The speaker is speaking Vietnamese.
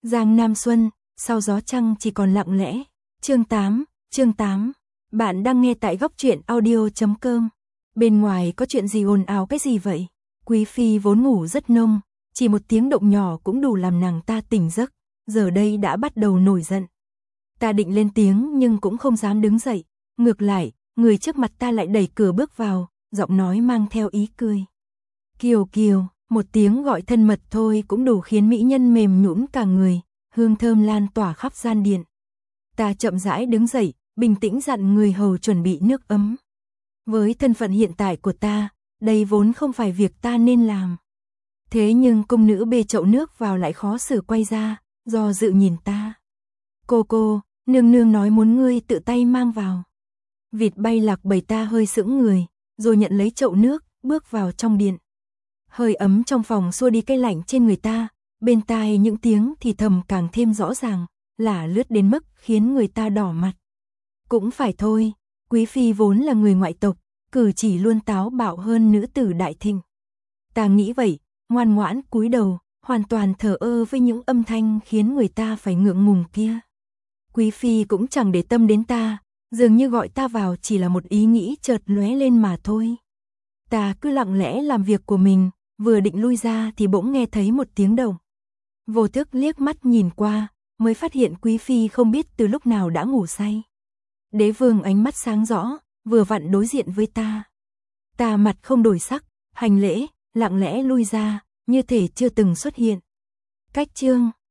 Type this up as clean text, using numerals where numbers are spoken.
Giang Nam Xuân, sau gió trăng chỉ còn lặng lẽ. Chương 8. Bạn đang nghe tại góc truyện audio.com. Bên ngoài có chuyện gì ồn ào cái gì vậy? Quý phi vốn ngủ rất nông, chỉ một tiếng động nhỏ cũng đủ làm nàng ta tỉnh giấc, giờ đây đã bắt đầu nổi giận. Ta định lên tiếng nhưng cũng không dám đứng dậy, ngược lại, người trước mặt ta lại đẩy cửa bước vào, giọng nói mang theo ý cười. Kiều Kiều, một tiếng gọi thân mật thôi cũng đủ khiến mỹ nhân mềm nhũn cả người, hương thơm lan tỏa khắp gian điện. Ta chậm rãi đứng dậy, bình tĩnh dặn người hầu chuẩn bị nước ấm. Với thân phận hiện tại của ta, đây vốn không phải việc ta nên làm. Thế nhưng cung nữ bê chậu nước vào lại khó xử quay ra, do dự nhìn ta. Cô, nương nương nói muốn ngươi tự tay mang vào. Vịt bay lạc bầy ta hơi sững người, rồi nhận lấy chậu nước, bước vào trong điện. Hơi ấm trong phòng xua đi cái lạnh trên người ta, bên tai những tiếng thì thầm càng thêm rõ ràng, lả lướt đến mức khiến người ta đỏ mặt. Cũng phải thôi, quý phi vốn là người ngoại tộc, cử chỉ luôn táo bạo hơn nữ tử đại thịnh. Ta nghĩ vậy, ngoan ngoãn cúi đầu, hoàn toàn thờ ơ với những âm thanh khiến người ta phải ngượng ngùng kia. Quý phi cũng chẳng để tâm đến ta, dường như gọi ta vào chỉ là một ý nghĩ chợt lóe lên mà thôi. Ta cứ lặng lẽ làm việc của mình, vừa định lui ra thì bỗng nghe thấy một tiếng động. Vô thức liếc mắt nhìn qua, mới phát hiện quý phi không biết từ lúc nào đã ngủ say. Đế vương ánh mắt sáng rõ, vừa vặn đối diện với ta. Ta mặt không đổi sắc, hành lễ, lặng lẽ lui ra, như thể chưa từng xuất hiện. Cách chương